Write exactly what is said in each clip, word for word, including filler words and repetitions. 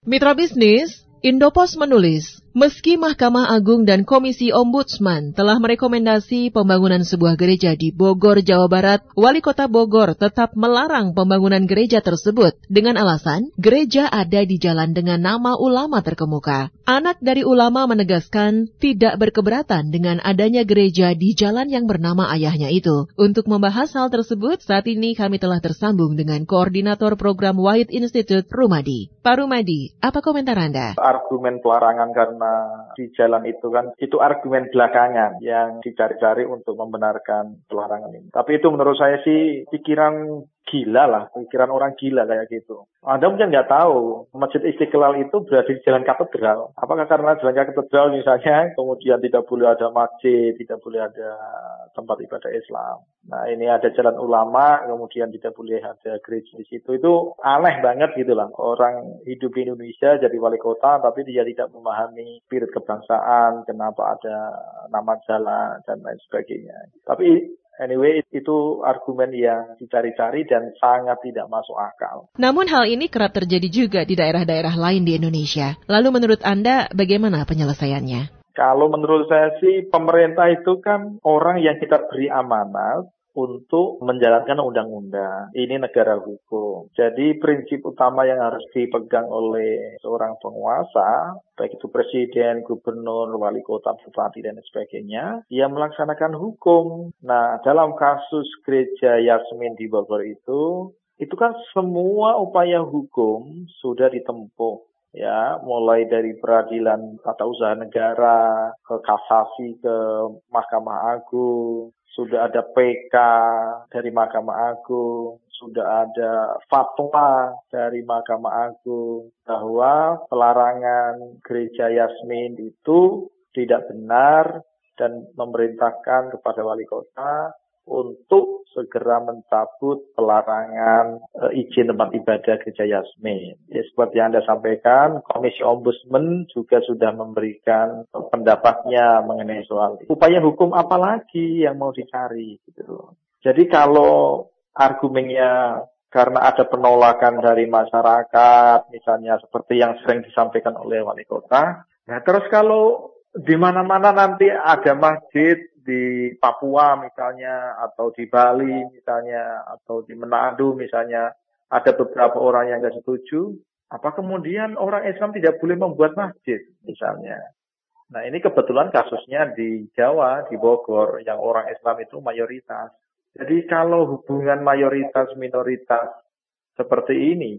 Mitra bisnis, Indopos menulis, meski Mahkamah Agung dan Komisi Ombudsman telah merekomendasi pembangunan sebuah gereja di Bogor, Jawa Barat, Wali Kota Bogor tetap melarang pembangunan gereja tersebut dengan alasan gereja ada di jalan dengan nama ulama terkemuka. Anak dari ulama menegaskan tidak berkeberatan dengan adanya gereja di jalan yang bernama ayahnya itu. Untuk membahas hal tersebut, saat ini kami telah tersambung dengan Koordinator Program White Institute, Rumadi. Pak Rumadi, apa komentar Anda? Argumen pelarangan karena di jalan itu kan, itu argumen belakangan yang dicari-cari untuk membenarkan pelarangan ini. Tapi itu menurut saya sih pikiran gila lah, pikiran orang gila kayak gitu. Anda mungkin nggak tahu, Masjid Istiqlal itu berada di jalan katedral. Apakah karena jalan katedral misalnya, kemudian tidak boleh ada masjid, tidak boleh ada tempat ibadah Islam. Nah ini ada jalan ulama, kemudian tidak boleh ada gereja di situ. Itu aneh banget gitu lah. Orang hidup di Indonesia jadi wali kota, tapi dia tidak memahami spirit kebangsaan, kenapa ada nama jalan, dan lain sebagainya. Tapi anyway, itu argumen yang dicari-cari dan sangat tidak masuk akal. Namun hal ini kerap terjadi juga di daerah-daerah lain di Indonesia. Lalu menurut Anda bagaimana penyelesaiannya? Kalau menurut saya sih pemerintah itu kan orang yang kita beri amanat untuk menjalankan undang-undang. Ini negara hukum. Jadi prinsip utama yang harus dipegang oleh seorang penguasa, baik itu presiden, gubernur, wali kota, bupati, dan sebagainya, ia melaksanakan hukum. Nah, dalam kasus gereja Yasmin di Bogor itu, itu kan semua upaya hukum sudah ditempuh. Ya, mulai dari peradilan tata usaha negara, ke kasasi, ke Mahkamah Agung, sudah ada P K dari Mahkamah Agung, sudah ada fatwa dari Mahkamah Agung bahwa pelarangan gereja Yasmin itu tidak benar dan memerintahkan kepada wali kota untuk segera mencabut pelarangan e, izin tempat ibadah gereja Yasmin. Ya, seperti yang Anda sampaikan, Komisi Ombudsman juga sudah memberikan pendapatnya mengenai soal itu. Upaya hukum apa lagi yang mau dicari? Gitu. Jadi kalau argumennya karena ada penolakan dari masyarakat, misalnya seperti yang sering disampaikan oleh wali kota, nah terus kalau di mana-mana nanti ada masjid di Papua misalnya, atau di Bali misalnya, atau di Manado misalnya, ada beberapa orang yang tidak setuju, apa kemudian orang Islam tidak boleh membuat masjid misalnya. Nah ini kebetulan kasusnya di Jawa, di Bogor, yang orang Islam itu mayoritas. Jadi kalau hubungan mayoritas-minoritas seperti ini,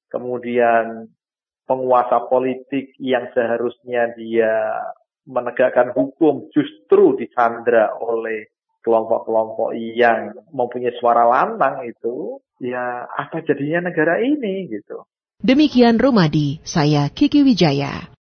kemudian penguasa politik yang seharusnya dia menegakkan hukum justru disandra oleh kelompok-kelompok yang mempunyai suara lantang itu, ya apa jadinya negara ini gitu. Demikian Rumadi, saya Kiki Wijaya.